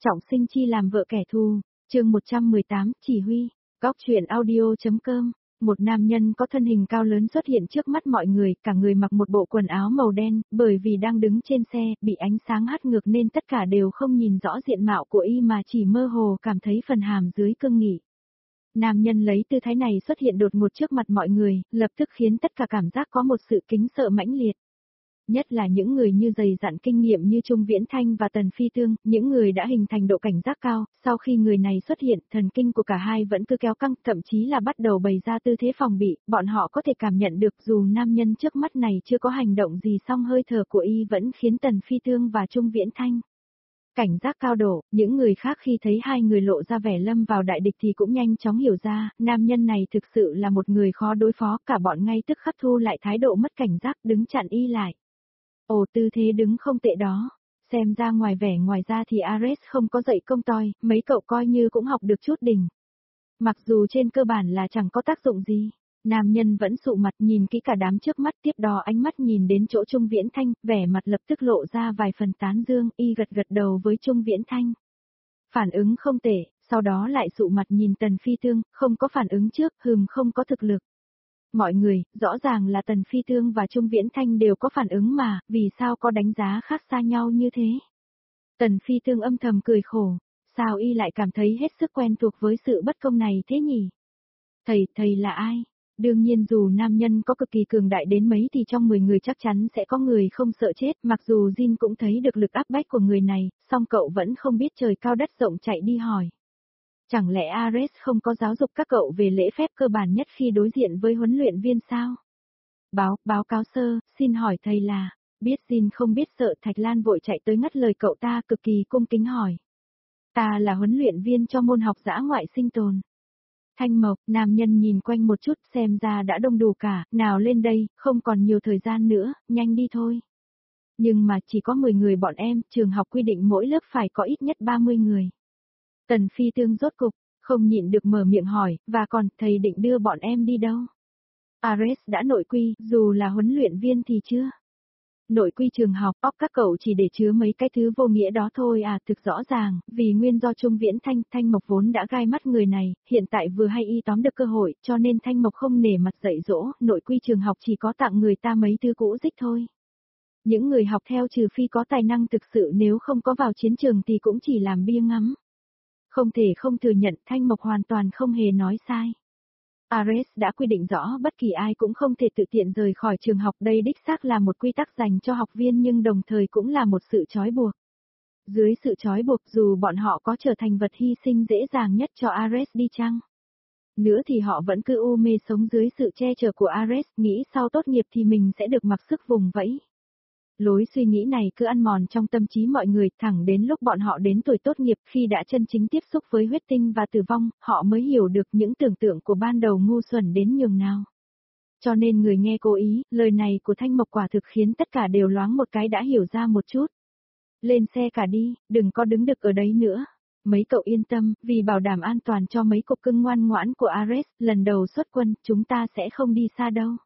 Trọng sinh chi làm vợ kẻ thù, chương 118, chỉ huy, góc truyện audio.com. Một nam nhân có thân hình cao lớn xuất hiện trước mắt mọi người, cả người mặc một bộ quần áo màu đen, bởi vì đang đứng trên xe, bị ánh sáng hắt ngược nên tất cả đều không nhìn rõ diện mạo của y mà chỉ mơ hồ cảm thấy phần hàm dưới cương nghị. Nam nhân lấy tư thái này xuất hiện đột ngột trước mặt mọi người, lập tức khiến tất cả cảm giác có một sự kính sợ mãnh liệt. Nhất là những người như dày dặn kinh nghiệm như Trung Viễn Thanh và Tần Phi Tương, những người đã hình thành độ cảnh giác cao, sau khi người này xuất hiện, thần kinh của cả hai vẫn cứ kéo căng, thậm chí là bắt đầu bày ra tư thế phòng bị, bọn họ có thể cảm nhận được dù nam nhân trước mắt này chưa có hành động gì song hơi thở của y vẫn khiến Tần Phi Tương và Trung Viễn Thanh cảnh giác cao độ. Những người khác khi thấy hai người lộ ra vẻ lâm vào đại địch thì cũng nhanh chóng hiểu ra, nam nhân này thực sự là một người khó đối phó, cả bọn ngay tức khắc thu lại thái độ mất cảnh giác đứng chặn y lại. Ồ, tư thế đứng không tệ đó, xem ra ngoài vẻ ngoài ra thì Ares không có dạy công toi, mấy cậu coi như cũng học được chút đỉnh. Mặc dù trên cơ bản là chẳng có tác dụng gì. Nam nhân vẫn sụ mặt nhìn kỹ cả đám trước mắt, tiếp đó ánh mắt nhìn đến chỗ Trung Viễn Thanh, vẻ mặt lập tức lộ ra vài phần tán dương, y gật gật đầu với Trung Viễn Thanh. Phản ứng không tệ, sau đó lại sụ mặt nhìn Tần Phi Tương, không có phản ứng trước, không có thực lực. Mọi người, rõ ràng là Tần Phi Tương và Trung Viễn Thanh đều có phản ứng mà, vì sao có đánh giá khác xa nhau như thế? Tần Phi Tương âm thầm cười khổ, sao y lại cảm thấy hết sức quen thuộc với sự bất công này thế nhỉ? Thầy là ai? Đương nhiên dù nam nhân có cực kỳ cường đại đến mấy thì trong 10 người chắc chắn sẽ có người không sợ chết, mặc dù Jin cũng thấy được lực áp bách của người này, song cậu vẫn không biết trời cao đất rộng chạy đi hỏi. Chẳng lẽ Ares không có giáo dục các cậu về lễ phép cơ bản nhất khi đối diện với huấn luyện viên sao? Báo cáo sơ, xin hỏi thầy là, biết Jin không biết sợ Thạch Lan vội chạy tới ngắt lời cậu ta cực kỳ cung kính hỏi. Ta là huấn luyện viên cho môn học dã ngoại sinh tồn. Thanh Mộc, nam nhân nhìn quanh một chút xem ra đã đông đủ cả, nào lên đây, không còn nhiều thời gian nữa, nhanh đi thôi. Nhưng mà chỉ có 10 người bọn em, trường học quy định mỗi lớp phải có ít nhất 30 người. Tần Phi Tương rốt cục, không nhịn được mở miệng hỏi, và còn, thầy định đưa bọn em đi đâu? Ares đã nội quy, dù là huấn luyện viên thì chưa. Nội quy trường học, các cậu chỉ để chứa mấy cái thứ vô nghĩa đó thôi à, thực rõ ràng, vì nguyên do Trung Viễn Thanh Mộc vốn đã gai mắt người này, hiện tại vừa hay y tóm được cơ hội, cho nên Thanh Mộc không nể mặt dạy dỗ, nội quy trường học chỉ có tặng người ta mấy thứ cũ dích thôi. Những người học theo trừ phi có tài năng thực sự, nếu không có vào chiến trường thì cũng chỉ làm bia ngắm. Không thể không thừa nhận Thanh Mộc hoàn toàn không hề nói sai. Ares đã quy định rõ bất kỳ ai cũng không thể tự tiện rời khỏi trường học, đây đích xác là một quy tắc dành cho học viên nhưng đồng thời cũng là một sự trói buộc. Dưới sự trói buộc dù bọn họ có trở thành vật hy sinh dễ dàng nhất cho Ares đi chăng? Nữa thì họ vẫn cứ u mê sống dưới sự che chở của Ares, nghĩ sau tốt nghiệp thì mình sẽ được mặc sức vùng vẫy. Lối suy nghĩ này cứ ăn mòn trong tâm trí mọi người, thẳng đến lúc bọn họ đến tuổi tốt nghiệp, khi đã chân chính tiếp xúc với huyết tinh và tử vong, họ mới hiểu được những tưởng tượng của ban đầu ngu xuẩn đến nhường nào. Cho nên người nghe cố ý, lời này của Thanh Mộc quả thực khiến tất cả đều loáng một cái đã hiểu ra một chút. Lên xe cả đi, đừng có đứng đực ở đấy nữa. Mấy cậu yên tâm, vì bảo đảm an toàn cho mấy cục cưng ngoan ngoãn của Ares, lần đầu xuất quân, chúng ta sẽ không đi xa đâu.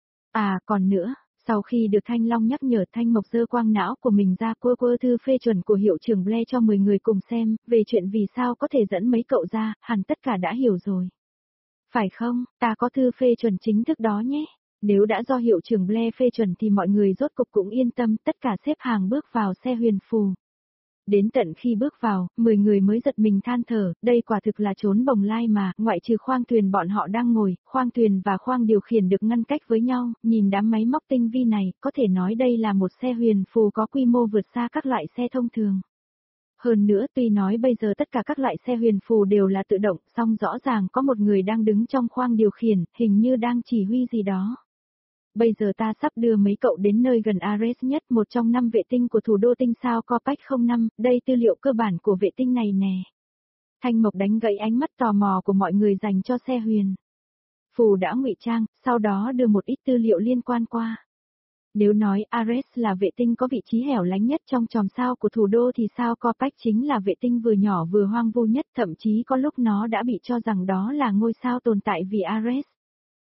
À, còn nữa. Sau khi được Thanh Long nhắc nhở, Thanh Mộc giơ quang não của mình ra quơ thư phê chuẩn của hiệu trưởng Blair cho 10 người cùng xem, về chuyện vì sao có thể dẫn mấy cậu ra, hẳn tất cả đã hiểu rồi. Phải không, ta có thư phê chuẩn chính thức đó nhé. Nếu đã do hiệu trưởng Blair phê chuẩn thì mọi người rốt cục cũng yên tâm, tất cả xếp hàng bước vào xe huyền phù. Đến tận khi bước vào, 10 người mới giật mình than thở, đây quả thực là chốn bồng lai mà, ngoại trừ khoang thuyền bọn họ đang ngồi, khoang thuyền và khoang điều khiển được ngăn cách với nhau, nhìn đám máy móc tinh vi này, có thể nói đây là một xe huyền phù có quy mô vượt xa các loại xe thông thường. Hơn nữa tuy nói bây giờ tất cả các loại xe huyền phù đều là tự động, song rõ ràng có một người đang đứng trong khoang điều khiển, hình như đang chỉ huy gì đó. Bây giờ ta sắp đưa mấy cậu đến nơi gần Ares nhất, một trong 5 vệ tinh của thủ đô tinh sao Copac 05, đây tư liệu cơ bản của vệ tinh này nè. Thanh Mộc đánh gãy ánh mắt tò mò của mọi người dành cho xe huyền phù đã ngụy trang, sau đó đưa một ít tư liệu liên quan qua. Nếu nói Ares là vệ tinh có vị trí hẻo lánh nhất trong chòm sao của thủ đô thì sao Copac chính là vệ tinh vừa nhỏ vừa hoang vu nhất, thậm chí có lúc nó đã bị cho rằng đó là ngôi sao tồn tại vì Ares.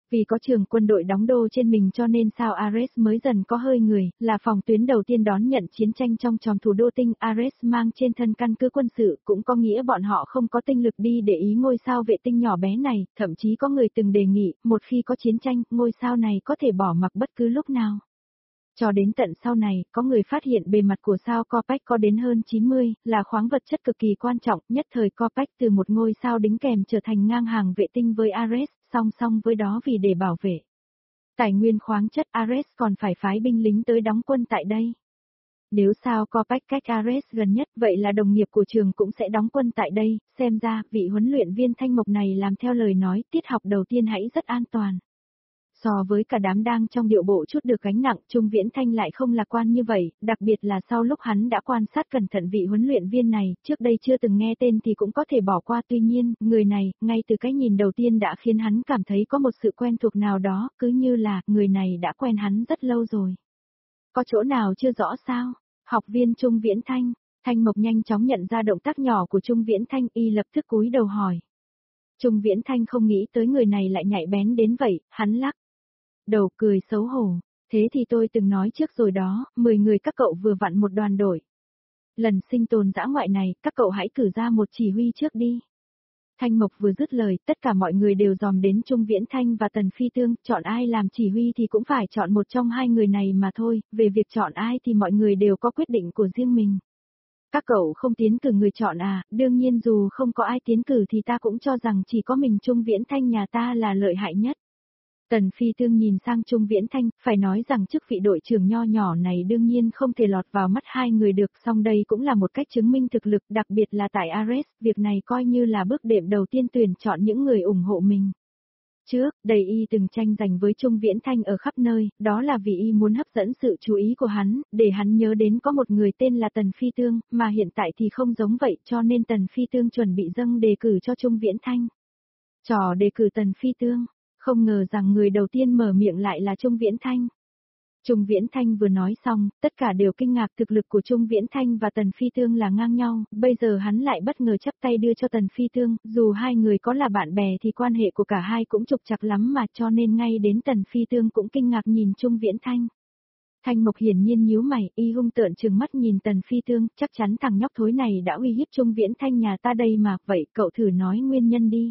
Vì có trường quân đội đóng đô trên mình cho nên sao Ares mới dần có hơi người, là phòng tuyến đầu tiên đón nhận chiến tranh trong tròn thủ đô tinh. Ares mang trên thân căn cứ quân sự, cũng có nghĩa bọn họ không có tinh lực đi để ý ngôi sao vệ tinh nhỏ bé này, thậm chí có người từng đề nghị, một khi có chiến tranh, ngôi sao này có thể bỏ mặc bất cứ lúc nào. Cho đến tận sau này, có người phát hiện bề mặt của sao Corpach có đến hơn 90, là khoáng vật chất cực kỳ quan trọng, nhất thời Corpach từ một ngôi sao đính kèm trở thành ngang hàng vệ tinh với Ares, song song với đó vì để bảo vệ tài nguyên khoáng chất Ares còn phải phái binh lính tới đóng quân tại đây. Nếu sao Corpach cách Ares gần nhất vậy là đồng nghiệp của trường cũng sẽ đóng quân tại đây, xem ra vị huấn luyện viên Thanh Mộc này làm theo lời nói tiết học đầu tiên hãy rất an toàn. So với cả đám đang trong điệu bộ chút được gánh nặng, Trung Viễn Thanh lại không lạc quan như vậy, đặc biệt là sau lúc hắn đã quan sát cẩn thận vị huấn luyện viên này, trước đây chưa từng nghe tên thì cũng có thể bỏ qua, tuy nhiên, người này, ngay từ cái nhìn đầu tiên đã khiến hắn cảm thấy có một sự quen thuộc nào đó, cứ như là, người này đã quen hắn rất lâu rồi. Có chỗ nào chưa rõ sao? Học viên Trung Viễn Thanh, Thanh Mộc nhanh chóng nhận ra động tác nhỏ của Trung Viễn Thanh, y lập tức cúi đầu hỏi. Trung Viễn Thanh không nghĩ tới người này lại nhạy bén đến vậy, hắn lắc đầu cười xấu hổ, thế thì tôi từng nói trước rồi đó, 10 người các cậu vừa vặn một đoàn đội. Lần sinh tồn dã ngoại này, các cậu hãy cử ra một chỉ huy trước đi. Thanh Mộc vừa dứt lời, tất cả mọi người đều dòm đến Trung Viễn Thanh và Tần Phi Tương, chọn ai làm chỉ huy thì cũng phải chọn một trong hai người này mà thôi, về việc chọn ai thì mọi người đều có quyết định của riêng mình. Các cậu không tiến cử người chọn à, đương nhiên dù không có ai tiến cử thì ta cũng cho rằng chỉ có mình Trung Viễn Thanh nhà ta là lợi hại nhất. Tần Phi Tương nhìn sang Trung Viễn Thanh, phải nói rằng chức vị đội trưởng nho nhỏ này đương nhiên không thể lọt vào mắt hai người được, song đây cũng là một cách chứng minh thực lực, đặc biệt là tại Ares, việc này coi như là bước đệm đầu tiên tuyển chọn những người ủng hộ mình. Trước, đây y từng tranh giành với Trung Viễn Thanh ở khắp nơi, đó là vì y muốn hấp dẫn sự chú ý của hắn, để hắn nhớ đến có một người tên là Tần Phi Tương, mà hiện tại thì không giống vậy, cho nên Tần Phi Tương chuẩn bị dâng đề cử cho Trung Viễn Thanh. Trò đề cử Tần Phi Tương. Không ngờ rằng người đầu tiên mở miệng lại là Trung Viễn Thanh. Trung Viễn Thanh vừa nói xong, tất cả đều kinh ngạc, thực lực của Trung Viễn Thanh và Tần Phi Tương là ngang nhau, bây giờ hắn lại bất ngờ chắp tay đưa cho Tần Phi Tương, dù hai người có là bạn bè thì quan hệ của cả hai cũng trục trặc lắm mà, cho nên ngay đến Tần Phi Tương cũng kinh ngạc nhìn Trung Viễn Thanh. Thanh Mộc hiển nhiên nhíu mày, y hung tợn trừng mắt nhìn Tần Phi Tương, chắc chắn thằng nhóc thối này đã uy hiếp Trung Viễn Thanh nhà ta đây mà, vậy cậu thử nói nguyên nhân đi.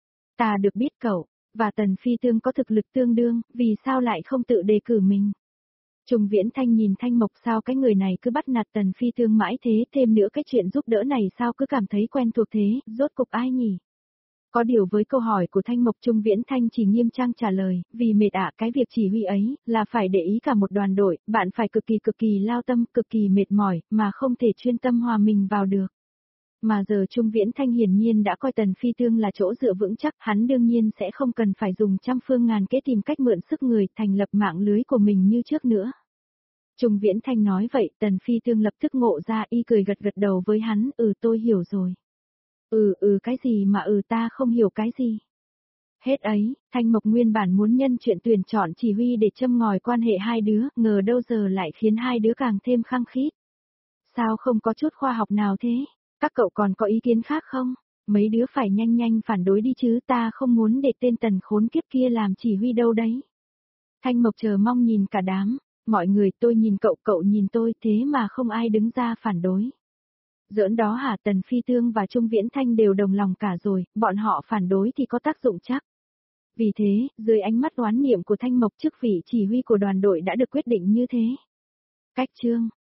Ta được biết cậu và Tần Phi Tương có thực lực tương đương, vì sao lại không tự đề cử mình? Trung Viễn Thanh nhìn Thanh Mộc, sao cái người này cứ bắt nạt Tần Phi Tương mãi thế, thêm nữa cái chuyện giúp đỡ này sao cứ cảm thấy quen thuộc thế, rốt cục ai nhỉ? Có điều với câu hỏi của Thanh Mộc, Trung Viễn Thanh chỉ nghiêm trang trả lời, vì mệt cái việc chỉ huy ấy, là phải để ý cả một đoàn đội, bạn phải cực kỳ lao tâm, cực kỳ mệt mỏi, mà không thể chuyên tâm hòa mình vào được. Mà giờ Trung Viễn Thanh hiển nhiên đã coi Tần Phi Tương là chỗ dựa vững chắc, hắn đương nhiên sẽ không cần phải dùng trăm phương ngàn kế tìm cách mượn sức người, thành lập mạng lưới của mình như trước nữa. Trung Viễn Thanh nói vậy, Tần Phi Tương lập tức ngộ ra, y cười gật đầu với hắn, tôi hiểu rồi. Cái gì mà ta không hiểu cái gì. Hết ấy, Thanh Mộc nguyên bản muốn nhân chuyện tuyển chọn chỉ huy để châm ngòi quan hệ hai đứa, ngờ đâu giờ lại khiến hai đứa càng thêm khăng khít. Sao không có chút khoa học nào thế? Các cậu còn có ý kiến khác không? Mấy đứa phải nhanh phản đối đi chứ, ta không muốn để tên Tần khốn kiếp kia làm chỉ huy đâu đấy. Thanh Mộc chờ mong nhìn cả đám, mọi người, tôi nhìn cậu, cậu nhìn tôi, thế mà không ai đứng ra phản đối. Giỡn đó hả? Tần Phi Tương và Trung Viễn Thanh đều đồng lòng cả rồi, bọn họ phản đối thì có tác dụng chắc. Vì thế, dưới ánh mắt oán niệm của Thanh Mộc, chức vị chỉ huy của đoàn đội đã được quyết định như thế. Cách chương